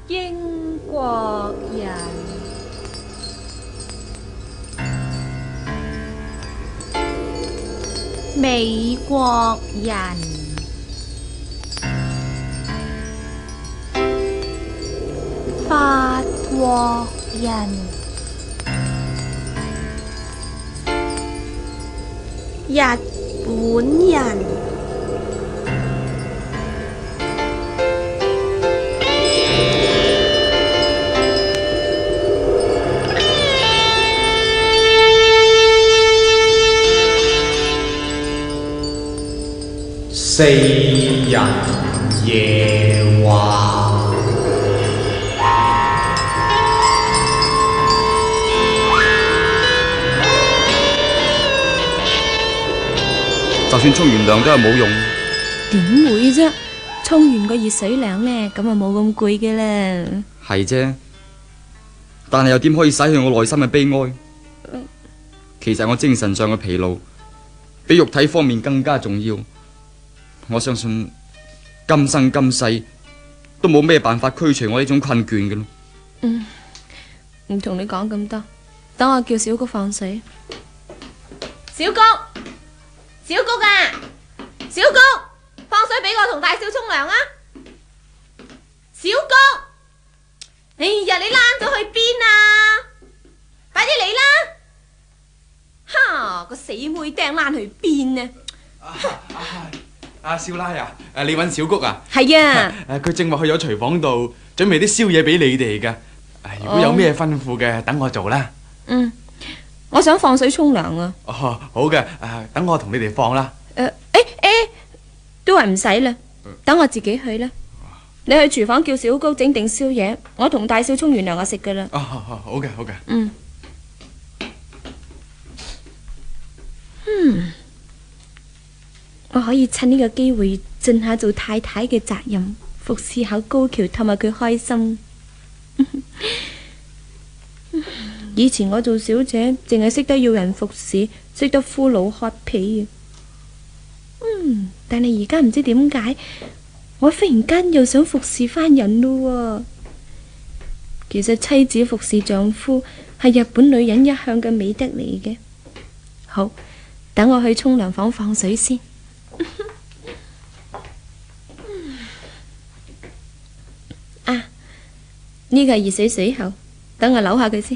英國人，美國人，法國人，日本人。 四人夜話。 就算沖完涼都係冇用。 點會啫？沖完個熱水涼呢，咁啊冇咁攰嘅啦。 係啫，但係又點可以洗去我內心嘅悲哀？其實我精神上嘅疲勞，比肉體方面更加重要。我相信今生今世都冇咩辦法驅除我呢種困倦嘅咯。 唔同你講咁多，等我叫小菊放水。小菊，小菊啊，小菊，放水俾我同大少沖涼啊！小菊，哎呀，你躝咗去邊啊？快啲嚟啦！哈，個死妹釘躝去邊呢？ 少奶啊，你揾小菊啊？ 係啊， 佢正話去咗廚房度準備啲宵夜俾你哋噶。如果有咩吩咐嘅，等我做啦。 我想放水沖涼啊。 好嘅，等我同你哋放啦。 都話唔使啦，等我自己去啦。你去廚房叫小菊整定宵夜，我同大少沖完涼就食噶啦。 好嘅。 我可以趁呢個機會盡下做太太嘅責任，服侍下高橋，氹下佢開心。以前我做小姐，淨係識得要人服侍，識得呼老喝婢。但係而家唔知點解，我忽然間又想服侍翻人咯。其實妻子服侍丈夫係日本女人一向嘅美德嚟嘅。好，等我去沖涼房放水先。呢個係熱水水喉，等我扭下佢先。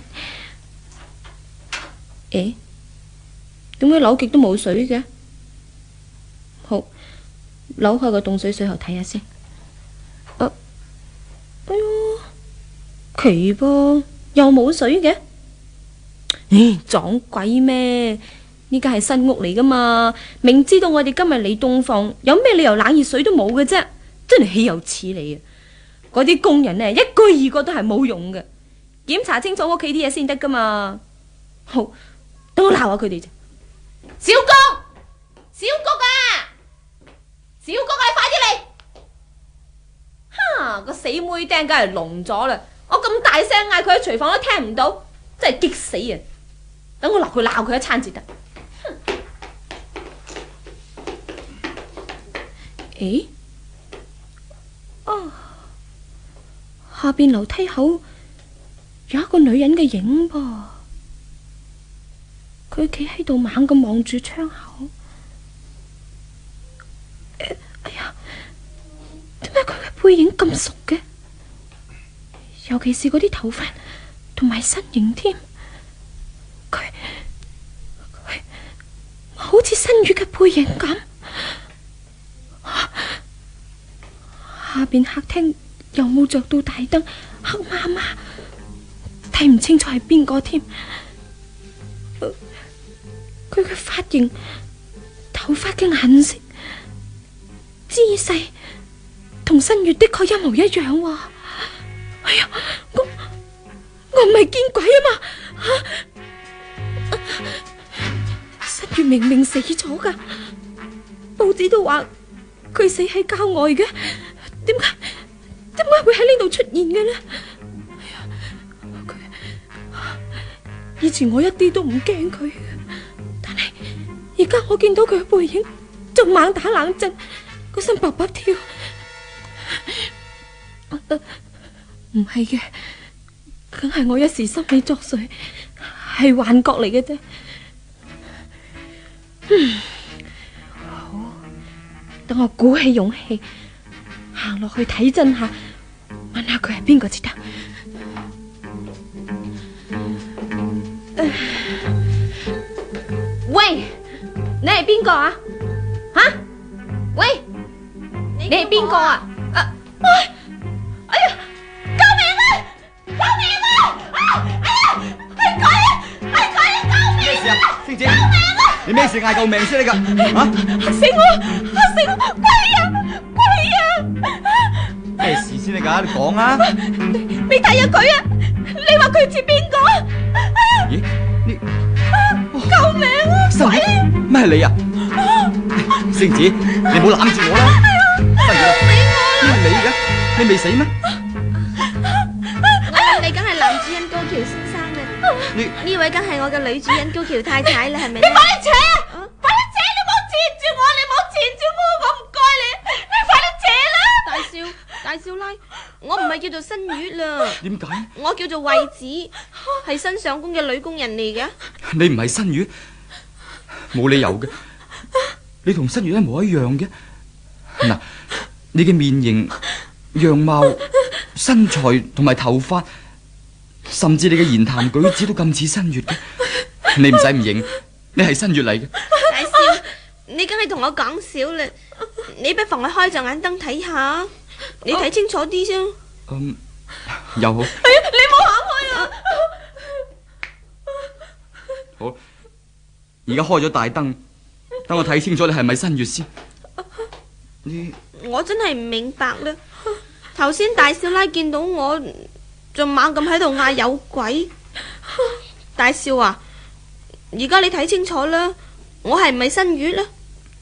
點解扭極都冇水嘅？好，扭開個凍水水喉睇下先。哎喲，奇噃，又冇水嘅。撞鬼咩？呢家係新屋嚟噶嘛，明知道我哋今日嚟洞房，有咩理由冷熱水都冇嘅啫？真係豈有此理啊！嗰啲工人呢，一個二個都係冇用嘅，檢查清楚屋企啲嘢先得噶嘛。好，等我鬧下佢哋啫。小菊，小菊啊，小菊啊，快啲嚟！哈，個死妹釘梗係聾咗啦！我咁大聲嗌佢喺廚房都聽唔到，真係激死啊！等我落去鬧佢一餐至得。下邊樓梯口有一個女人嘅影噃，佢企喺度猛咁望住窗口。哎呀，點解佢嘅背影咁熟嘅？尤其是嗰啲頭髮同埋身形添，佢好似新月嘅背影咁。下邊客廳又冇着到大燈，黑麻麻，睇唔清楚係邊個添。佢嘅髮型、頭髮嘅顏色、姿勢同新月的確一模一樣喎。哎呀，我唔係見鬼啊嘛！新月明明死咗噶，報紙都話佢死喺郊外嘅，點解會喺呢度出現嘅呢？以前我一啲都唔驚佢，但係而家我見到佢嘅背影就猛打冷震，個心卜卜跳。 唔係嘅，梗係我一時心理作祟，係幻覺嚟嘅啫。好，等我鼓起勇氣行落去睇真下，問下佢係邊個至得。喂，你係邊個啊？吓？喂，你係邊個啊？哎呀！救命啊！救命啊！係佢啊！係佢啊！救命！ 咩事啊，星姐？救命啊！你咩事嗌救命先你噶？ 嚇死我！嚇死我！鬼啊！鬼啊！ 咩事先你噶？你講啊！ 你睇下佢啊！你話佢似邊個？ 咦？你救命啊！ 新月咩係你啊？星子，你唔好攬住我啦！新月，咩係你嘅？你未死咩？ 你梗係男主人高橋先生啦，呢位梗係我嘅女主人高橋太太啦，係咪？ 你快啲扯啊！快啲扯！你唔好纏住我！你唔好纏住我！我唔該你，你快啲扯啦！ 大少奶，我唔係叫做新月啦， 點解？ 我叫做惠子，係新上工嘅女工人嚟嘅。 你唔係新月，冇理由嘅。你同新月一模一樣嘅。嗱，你嘅面型、樣貌、身材同埋頭髮，甚至你嘅言談舉止都咁似新月嘅。你唔使唔認，你係新月嚟嘅。 大少，你梗係同我講笑啦，你不妨去開着眼燈睇下，你睇清楚啲先。 又好。 係啊，你唔好行開啊！ 好，而家開咗大燈，等我睇清楚你係咪新月先。 我真係唔明白啦，頭先大少奶見到我仲猛咁喺度嗌有鬼。大少啊，而家你睇清楚啦，我係唔係新月呢？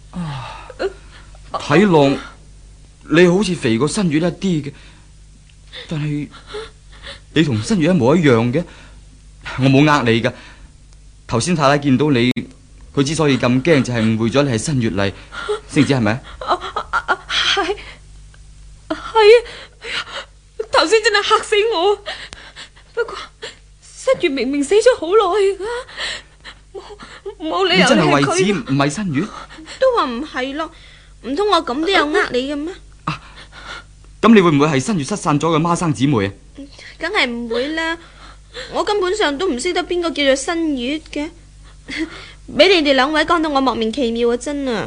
睇落你好似肥過新月一啲嘅，但係你同新月一模一樣嘅。我冇呃你噶，頭先太太見到你，佢之所以咁驚，就係誤會咗你係新月嚟，星子係咪？ 係啊！頭先真係嚇死我。不過新月明明死咗好耐噶，冇理由你真係惠佢子唔係新月？ 都話唔係咯，唔通我咁都有呃你嘅咩？ 咁你會唔會係新月失散咗嘅孖生姊妹啊？ 梗係唔會啦，我根本上都唔識得邊個叫做新月嘅，俾你哋兩位講到我莫名其妙啊！真啊！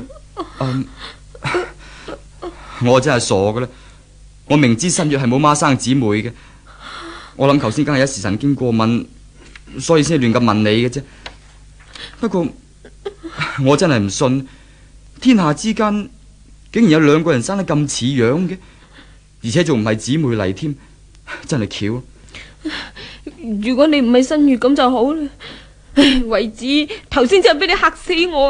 我真係傻噶啦！我明知新月係冇孖生姊妹嘅，我諗頭先梗係一時神經過敏，所以先亂咁問你嘅啫。不過我真係唔信，天下之間竟然有兩個人生得咁似樣嘅，而且仲唔係姊妹嚟添，真係巧。 如果你唔係新月咁就好啦。惠子，頭先真係俾你嚇死我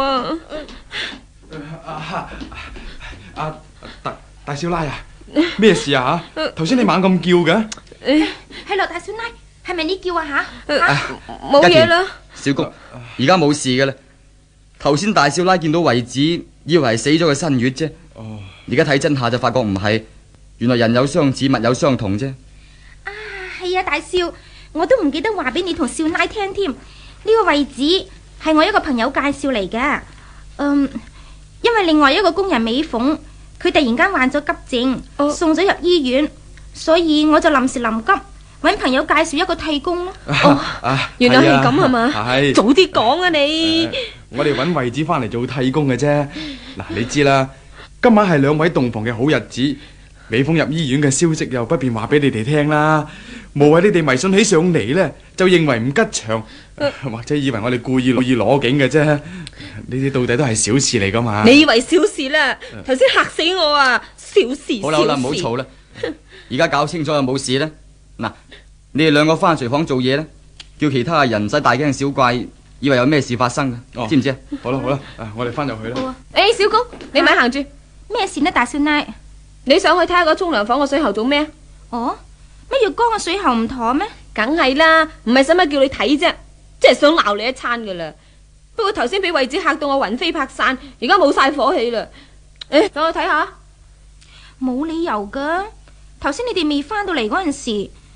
啊！ 大少奶啊，咩事啊吓？頭先你猛咁叫嘅。 係咯，大少奶，係咪你叫啊吓？ 冇嘢啦。 小菊，而家冇事嘅啦。頭先大少奶見到惠子，以為係死咗嘅新月啫。而家睇真下就發覺唔係，原來人有相似，物有相同啫。 啊，係啊，大少，我都唔記得話俾你同少奶聽添。呢個惠子係我一個朋友介紹嚟嘅。因為另外一個工人美鳳，佢突然間患咗急症，送咗入醫院，所以我就臨時臨急搵朋友介紹一個替工咯。 原來係咁係嘛？ 係早啲講啊你！ 我哋搵惠子翻嚟做替工嘅啫。嗱，你知啦，今晚係兩位洞房嘅好日子，美鳳入醫院嘅消息又不便話俾你哋聽啦。無謂你哋迷信起上嚟呢，就認為唔吉祥，或者以為我哋故意攞景嘅啫。呢啲到底都係小事嚟噶嘛？ 你以為小事啦？頭先嚇死我啊！小事。 好啦好啦，唔好嘈啦。而家搞清楚就冇事啦。嗱，你哋兩個翻廚房做嘢啦，叫其他人唔使大驚小怪，以為有咩事發生嘅，知唔知啊？ 好啦好啦，我哋翻入去啦。 小公，你咪行住。 咩事呢，大少奶？ 你上去睇下個沖涼房個水喉做咩？ 乜浴缸個水喉唔妥咩？ 梗係啦，唔係使乜叫你睇啫，即係想鬧你一餐噶啦。不過頭先俾惠子嚇到我魂飛魄散，而家冇晒火氣啦。上去睇下。 冇理由噶，頭先你哋未翻到嚟嗰陣時，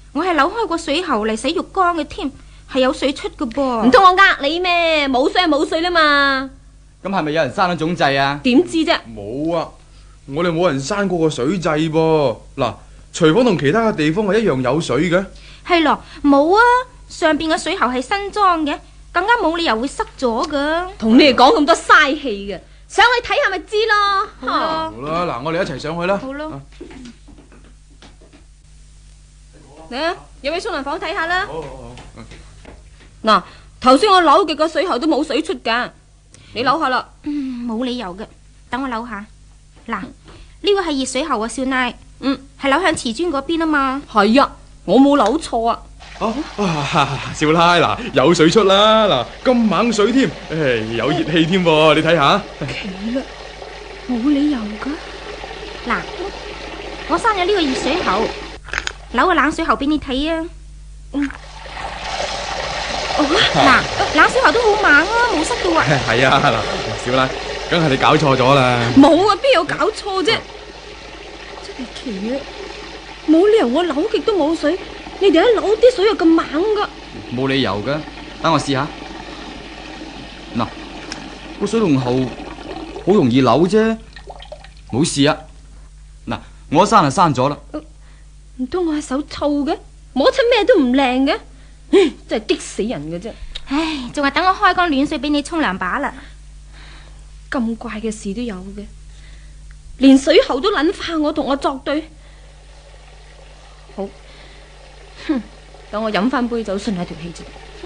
我係扭開個水喉嚟洗浴缸嘅添，係有水出嘅噃。 唔通我呃你咩？冇水係冇水啦嘛。 咁係咪有人閂咗總掣啊？ 點知啫？ 冇啊，我哋冇人閂過個水掣噃。嗱，廚房同其他嘅地方係一樣有水嘅。 係咯，冇啊，上邊嘅水喉係新裝嘅，更加冇理由會塞咗噶。 同你哋講咁多嘥氣嘅，上去睇下咪知咯。 好啦， 好啦，嗱，我哋一齊上去啦。 好咯。 嚟啊，入去沖涼房睇下啦。 好好好。 嗱，頭先我扭極個水喉都冇水出噶，你扭下啦。 冇理由嘅，等我扭下。嗱，呢個係熱水喉啊，少奶。係扭向瓷磚嗰邊啊嘛。 係啊，我冇扭錯啊。 少奶嗱，有水出啦，嗱，咁猛水添，有熱氣添喎，你睇下。 奇啦，冇理由噶。 嗱，我閂咗呢個熱水喉，扭個冷水喉俾你睇啊。嗱，冷水喉都好猛啊，冇塞到啊。 係啊，嗱，少奶，梗係你搞錯咗啦。 冇啊，邊有搞錯啫？真係奇啊！冇理由我扭極都冇水，你哋一扭啲水又咁猛噶。 冇理由噶，等我試下。嗱，個水龍喉好容易扭啫，冇事啊。嗱，我一閂就閂咗啦。 唔通我係手臭嘅，摸出咩都唔靚嘅，真係激死人嘅啫。 唉，仲係等我開缸暖水俾你沖涼把啦。 咁怪嘅事都有嘅，連水喉都撚化我同我作對。好，等我飲翻杯酒順下條氣啫。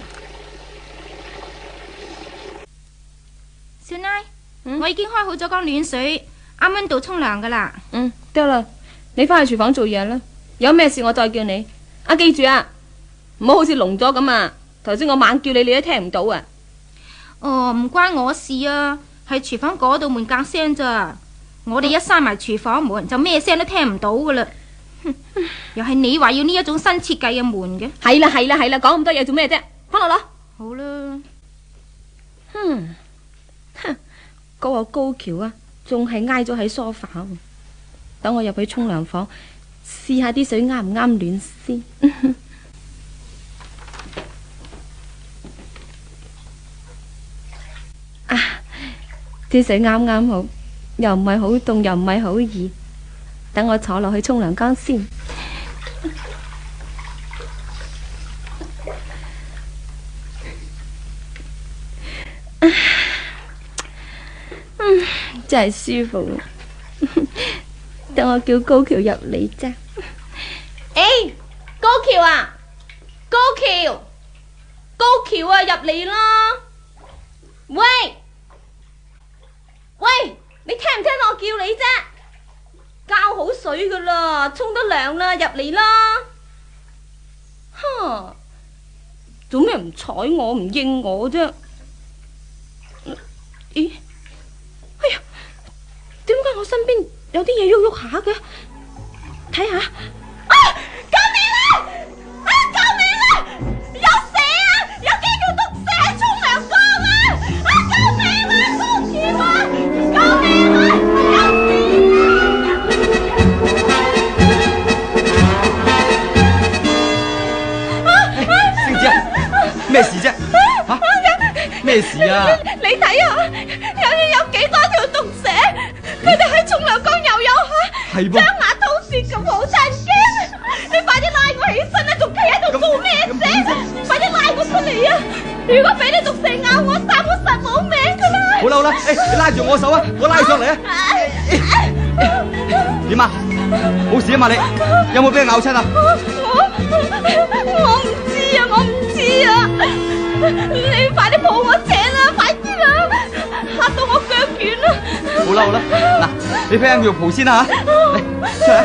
少奶，我已經開好咗缸暖水，啱溫度沖涼噶啦。 得啦，你翻去廚房做嘢啦。有咩事我再叫你。記住啊，唔好好似聾咗咁啊！頭先我猛叫你，你都聽唔到啊。 哦，唔關我事啊，係廚房嗰度門隔聲咋。我哋一閂埋廚房門，就咩聲都聽唔到噶啦。又係你話要呢一種新設計嘅門嘅。 係啦，講咁多嘢做咩啫？翻落啦。 好啦。 嗰個高橋啊，仲係挨咗喺梳化。等我入去沖涼房，試下啲水啱唔啱暖先。啲水啱啱好，又唔係好凍，又唔係好熱。等我坐落去沖涼缸先。真係舒服。等我叫高橋入嚟啫。高橋啊，高橋啊，入嚟啦！喂，你聽唔聽到我叫你啫？交好水噶啦，沖得涼啦，入嚟啦！做咩唔睬我，唔應我啫？咦？哎呀，點解我身邊有啲嘢喐喐下嘅？睇下。救命啦！救命啦！有蛇啊！有幾條毒蛇喺沖涼缸啊！救命啦！高橋啊！救命啊！ 星子啊，咩事啫？咩事啊？ 你睇下，有幾多條毒蛇，佢哋喺沖涼缸游下， 係噃， 張牙吐舌咁，好震驚！你快啲拉我起身啦，仲企喺度做咩啫？快啲拉我出嚟啊！如果俾啲毒蛇咬我，三我實冇命噶啦！ 好啦，你拉住我手啊，我拉上嚟啊！點啊？冇事啊嘛？你有冇俾人咬親啊？ 我唔知啊！你快啲抱我請啦，快啲啦！嚇到我腳軟啦！ 好啦，嗱，你披緊佢浴袍先啦嚇，嚟出嚟！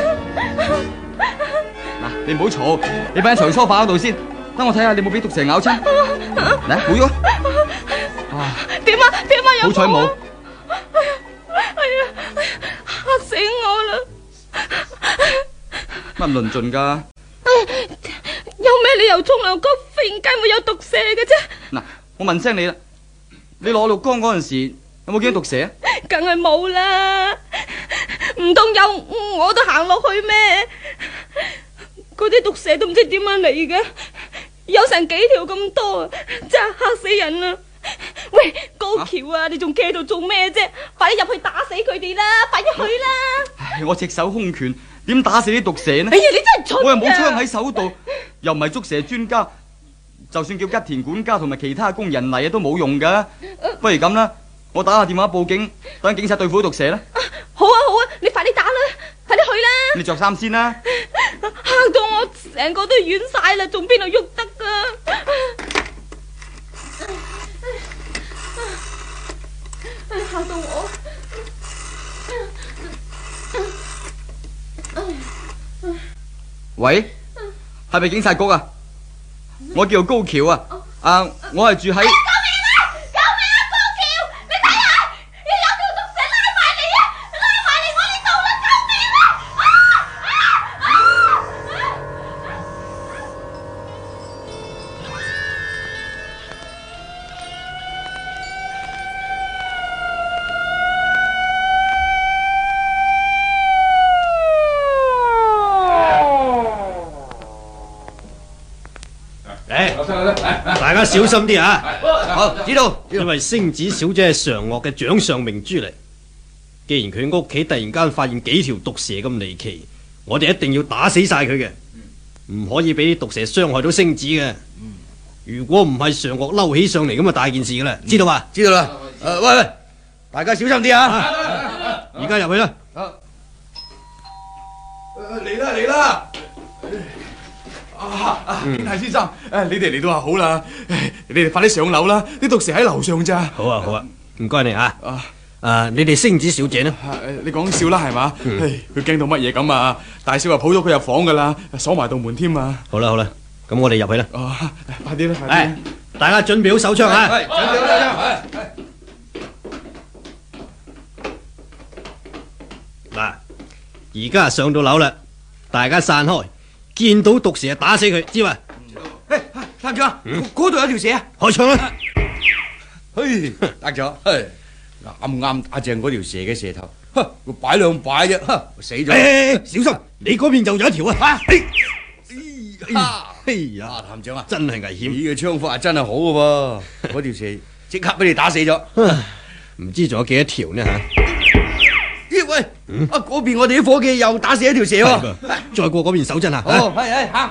嗱，你唔好嘈，你擺喺長梳化嗰度先，等我睇下你冇俾毒蛇咬親。嚟，冇喐啊！ 點啊？ 好彩冇。 哎呀，嚇死我啦！ 乜唔論盡㗎？ 有咩理由沖涼缸忽然間會有毒蛇嘅啫？ 嗱，我問聲你啦，你攞浴缸嗰陣時有冇見到毒蛇啊？ 梗係冇啦，唔通有我都行落去咩？個嗰啲毒蛇都唔知點樣嚟嘅，有成幾條咁多啊，真係嚇死人啊！喂，高橋啊，你仲企喺度做咩啫？快啲入去打死佢哋啦！快啲去啦！ 唉，我隻手空拳，點打死啲毒蛇呢？ 哎呀，你真係蠢！ 我又冇槍喺手度，又唔係捉蛇專家，就算叫吉田管家同埋其他工人嚟啊，都冇用噶。不如咁啦，我打下電話報警，等警察對付啲毒蛇啦。 好啊好啊，你快啲打啦，快啲去啦！ 你着衫先啦。 嚇到我成個都軟晒啦，仲邊度喐得噶？嚇到我！ 喂，係咪警察局啊？我叫高橋啊，我係住喺。 大家小心啲啊！ 好，知道。 因為星子小姐係常樂嘅掌上明珠嚟，既然佢屋企突然間發現幾條毒蛇咁離奇，我哋一定要打死晒佢嘅，唔可以俾啲毒蛇傷害到星子嘅。如果唔係常樂嬲起上嚟咁啊，大件事噶啦，知道嘛？ 知道啦。喂，大家小心啲啊！ 而家入去啦。 嚟啦！健太先生，你哋嚟到啊，好啦，你哋快啲上樓啦，啲毒蛇喺樓上咋。 好啊，唔該你啊。你哋星子小姐呢？ 你講笑啦係嘛？佢驚到乜嘢咁啊？大少又抱咗佢入房噶啦，鎖埋道門添啊。 好啦，咁我哋入去啦。 快啲啦，快啲！ 大家準備好手槍啊！ 準備好手槍。 嗱，而家上到樓啦，大家散開。見到毒蛇打死佢，知嘛？ 探長，嗰度有條蛇啊！ 開槍啦！ 得咗，啱打正嗰條蛇嘅蛇頭，擺兩擺啫，死咗。 小心，你嗰邊就有一條啊！ 探長啊， 真係危險。 你嘅槍法真係好嘅喎，嗰條蛇即刻俾你打死咗。 唔知仲有幾多條呢吓？ 喂，嗰邊我哋啲伙計又打死一條蛇喎。 再過嗰邊手震下。 好，係行。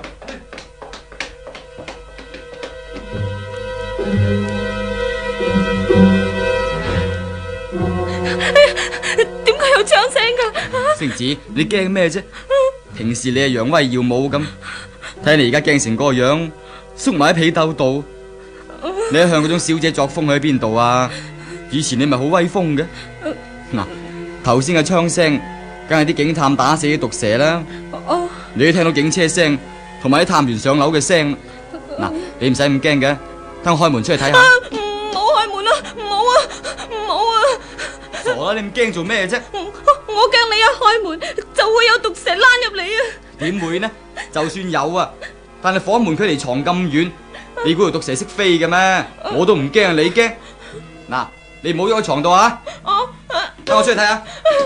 點解有槍聲噶？ 星子，你驚咩啫？平時你係揚威耀武咁，睇你而家驚成個樣，縮埋喺被竇度。你一向嗰種小姐作風喺邊度啊？以前你咪好威風嘅。嗱，頭先嘅槍聲，梗係啲警探打死啲毒蛇啦。你都聽到警車聲，同埋啲探員上樓嘅聲。嗱，你唔使咁驚嘅，等我開門出去睇下。 唔好開門啊！唔好啊！ 傻啦，你咁驚做咩啫？ 我驚你一開門就會有毒蛇躝入嚟啊！ 點會呢？就算有啊，但係房門距離床咁遠，你估條毒蛇識飛嘅咩？我都唔驚，你驚？嗱，你唔好喐喺床度啊！等我出去睇下。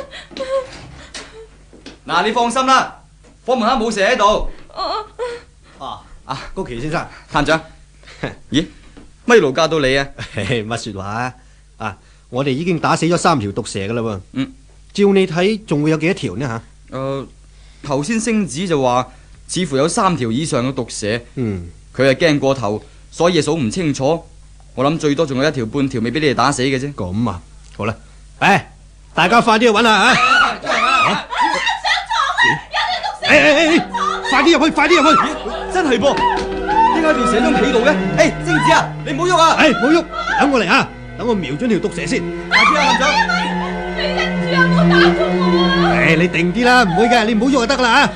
嗱，你放心啦，房門口冇蛇喺度。 高橋先生， 探長，咦，乜路加到你啊？ 乜說話啊？我哋已經打死咗3條毒蛇噶啦喎。照你睇，仲會有幾多條呢吓？ 頭先星子就話，似乎有3條以上嘅毒蛇。佢係驚過頭，所以數唔清楚。我諗最多仲有1條半條未俾你哋打死嘅啫。 咁啊，好啦，大家快啲去揾下吓。快啲入去，快啲入去！ 真係噃，點解條蛇喺被度嘅？星子啊，你唔好喐啊！ 唔好喐，等我嚟啊！等我瞄準條毒蛇先。 快啲啊，探長！ 你忍住啊，唔好打中我啊！ 你定啲啦，唔會嘅，你唔好喐就得啦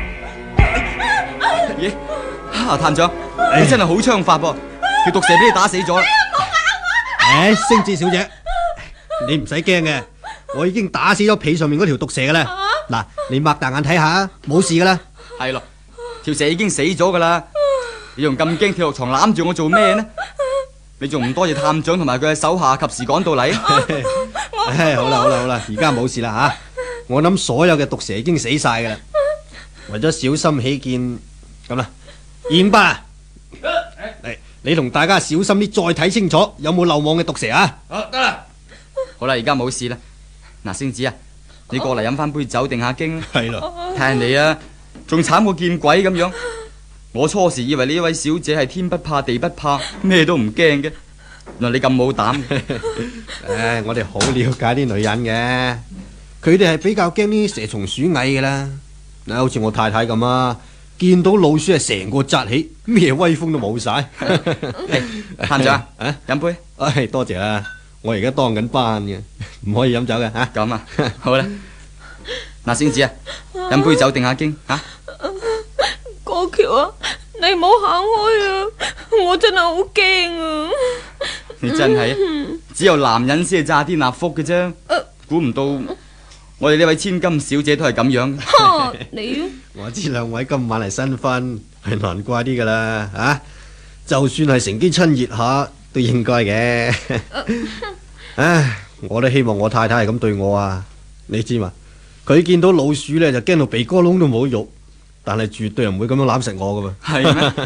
咦，探長，你真係好槍法噃，條毒蛇俾你打死咗啦！ 星子小姐，你唔使驚嘅，我已經打死咗被上面嗰條毒蛇噶啦。嗱，你擘大眼睇下，冇事噶啦。 係咯，條蛇已經死咗噶啦，你仲咁驚跳落床攬住我做咩呢？你仲唔多謝探長同埋佢嘅手下及時趕到嚟？ 好啦，而家冇事啦吓，我諗所有嘅毒蛇已經死晒噶啦。 為咗小心起見，咁啦，燕爸，嚟你同大家小心啲，再睇清楚有冇漏網嘅毒蛇啊！ 好得啦， 好啦，而家冇事啦。嗱，星子啊，你過嚟飲翻杯酒定下驚啦。 係咯， 睇下你啊，仲慘過見鬼咁樣。我初時以為呢位小姐係天不怕地不怕，咩都唔驚嘅。原來你咁冇膽。 唉，我哋好了解啲女人嘅，佢哋係比較驚啲蛇蟲鼠蟻嘅啦。嗱，好似我太太咁啊，見到老鼠係成個扎起，咩威風都冇晒。 探長啊，飲杯。 唉，多謝啦，我而家當緊班嘅，唔可以飲酒嘅吓。 咁啊，好啦。嗱，星子啊，飲杯酒定下驚吓。 過橋啊，你唔好行開啊！我真係好驚啊！ 你真係啊，只有男人先係詐天納福嘅啫。估唔到我哋呢位千金小姐都係咁樣。 你我知兩位今晚係新婚，係難怪啲噶啦啊！就算係乘機親熱下都應該嘅。唉，我都希望我太太係咁對我啊！你知嘛？佢見到老鼠呢，就驚到鼻哥窿都冇肉，但係絕對唔會咁樣攬實我噶噃。 係咩？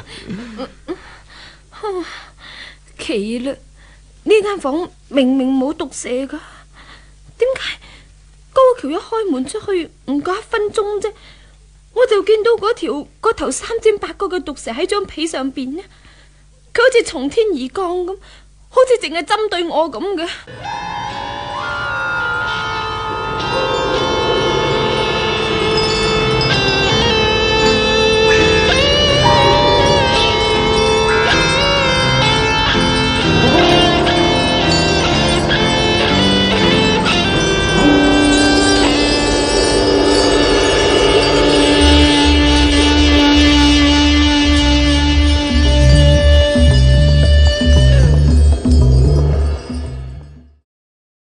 奇啦！呢間房明明冇毒蛇噶，點解高橋一開門出去唔夠1分鐘啫，我就見到嗰頭3尖8角嘅毒蛇喺張被上邊呢？佢好似從天而降咁，好似淨係針對我咁嘅。